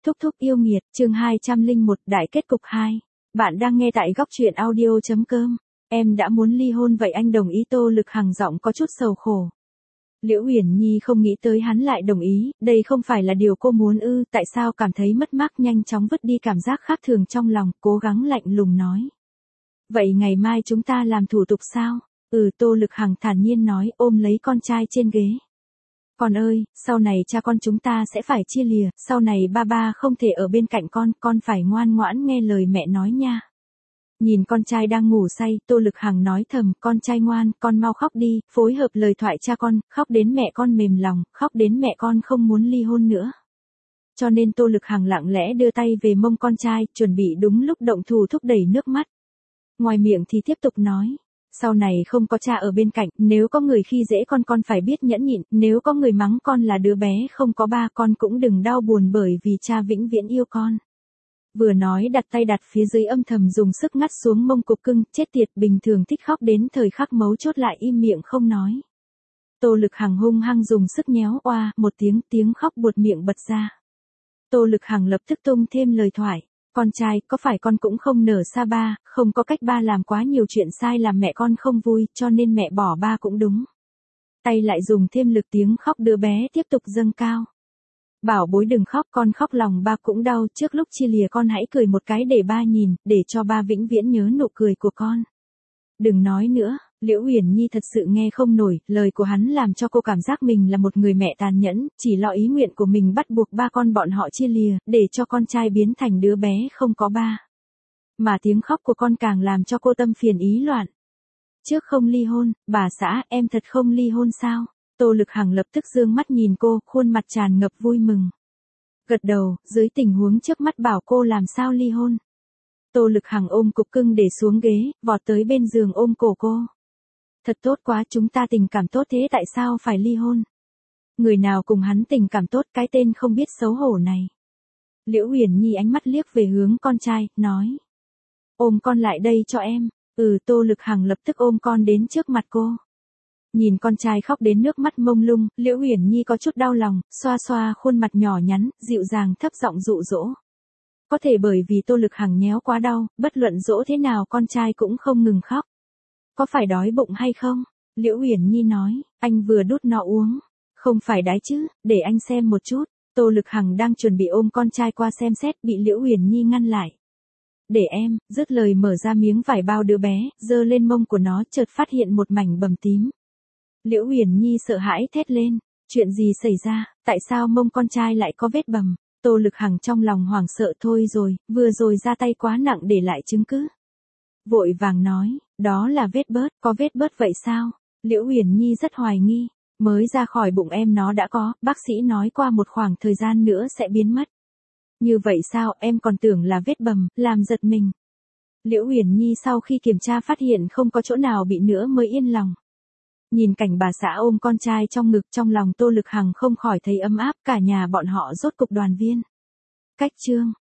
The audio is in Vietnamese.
Thúc thúc yêu nghiệt, chương 201, đại kết cục 2. Bạn đang nghe tại góc truyện audio.com. Em đã muốn ly hôn vậy anh đồng ý? Tô Lực Hằng giọng có chút sầu khổ. Liễu Uyển Nhi không nghĩ tới hắn lại đồng ý, đây không phải là điều cô muốn ư? Tại sao cảm thấy mất mát, nhanh chóng vứt đi cảm giác khác thường trong lòng, cố gắng lạnh lùng nói. Vậy ngày mai chúng ta làm thủ tục sao? Tô Lực Hằng thản nhiên nói, ôm lấy con trai trên ghế. Con ơi, sau này cha con chúng ta sẽ phải chia lìa, sau này ba không thể ở bên cạnh con phải ngoan ngoãn nghe lời mẹ nói nha. Nhìn con trai đang ngủ say, Tô Lực Hằng nói thầm, con trai ngoan, con mau khóc đi, phối hợp lời thoại cha con, khóc đến mẹ con mềm lòng, khóc đến mẹ con không muốn ly hôn nữa. Cho nên Tô Lực Hằng lặng lẽ đưa tay về mông con trai, chuẩn bị đúng lúc động thủ thúc đẩy nước mắt. Ngoài miệng thì tiếp tục nói. Sau này không có cha ở bên cạnh, nếu có người khi dễ con phải biết nhẫn nhịn, nếu có người mắng con là đứa bé không có ba, con cũng đừng đau buồn bởi vì cha vĩnh viễn yêu con. Vừa nói đặt tay đặt phía dưới, âm thầm dùng sức ngắt xuống mông cục cưng, chết tiệt, bình thường thích khóc đến thời khắc mấu chốt lại im miệng không nói. Tô Lực Hằng hung hăng dùng sức nhéo oa, một tiếng khóc buột miệng bật ra. Tô Lực Hằng lập tức tung thêm lời thoại. Con trai, có phải con cũng không nở xa ba, không có cách ba làm quá nhiều chuyện sai làm mẹ con không vui, cho nên mẹ bỏ ba cũng đúng. Tay lại dùng thêm lực, tiếng khóc đứa bé tiếp tục dâng cao. Bảo bối đừng khóc, con khóc lòng ba cũng đau, trước lúc chia lìa con hãy cười một cái để ba nhìn, để cho ba vĩnh viễn nhớ nụ cười của con. Đừng nói nữa, Liễu Uyển Nhi thật sự nghe không nổi, lời của hắn làm cho cô cảm giác mình là một người mẹ tàn nhẫn, chỉ lo ý nguyện của mình bắt buộc ba con bọn họ chia lìa, để cho con trai biến thành đứa bé không có ba. Mà tiếng khóc của con càng làm cho cô tâm phiền ý loạn. Trước không ly hôn, bà xã, em thật không ly hôn sao? Tô Lực Hằng lập tức dương mắt nhìn cô, khuôn mặt tràn ngập vui mừng. Gật đầu, dưới tình huống trước mắt bảo cô làm sao ly hôn. Tô Lực Hằng ôm cục cưng để xuống ghế, vọt tới bên giường ôm cổ cô. Thật tốt quá, chúng ta tình cảm tốt thế tại sao phải ly hôn? Người nào cùng hắn tình cảm tốt, cái tên không biết xấu hổ này. Liễu Uyển Nhi ánh mắt liếc về hướng con trai, nói. Ôm con lại đây cho em. Tô Lực Hằng lập tức ôm con đến trước mặt cô. Nhìn con trai khóc đến nước mắt mông lung, Liễu Uyển Nhi có chút đau lòng, xoa xoa khuôn mặt nhỏ nhắn, dịu dàng thấp giọng dụ dỗ. Có thể bởi vì Tô Lực Hằng nhéo quá đau, bất luận dỗ thế nào con trai cũng không ngừng khóc. Có phải đói bụng hay không? Liễu Uyển Nhi nói, anh vừa đút nó uống. Không phải đái chứ, để anh xem một chút. Tô Lực Hằng đang chuẩn bị ôm con trai qua xem xét, bị Liễu Uyển Nhi ngăn lại. Để em, dứt lời mở ra miếng vải bao đứa bé, giơ lên mông của nó, chợt phát hiện một mảnh bầm tím. Liễu Uyển Nhi sợ hãi thét lên, chuyện gì xảy ra, tại sao mông con trai lại có vết bầm? Tô Lực Hằng trong lòng hoảng sợ, thôi rồi, vừa rồi ra tay quá nặng để lại chứng cứ. Vội vàng nói, đó là vết bớt, có vết bớt vậy sao? Liễu Uyển Nhi rất hoài nghi, mới ra khỏi bụng em nó đã có, bác sĩ nói qua một khoảng thời gian nữa sẽ biến mất. Như vậy sao, em còn tưởng là vết bầm, làm giật mình. Liễu Uyển Nhi sau khi kiểm tra phát hiện không có chỗ nào bị nữa mới yên lòng. Nhìn cảnh bà xã ôm con trai trong ngực, trong lòng Tô Lực Hằng không khỏi thấy ấm áp, cả nhà bọn họ rốt cục đoàn viên. Cách chương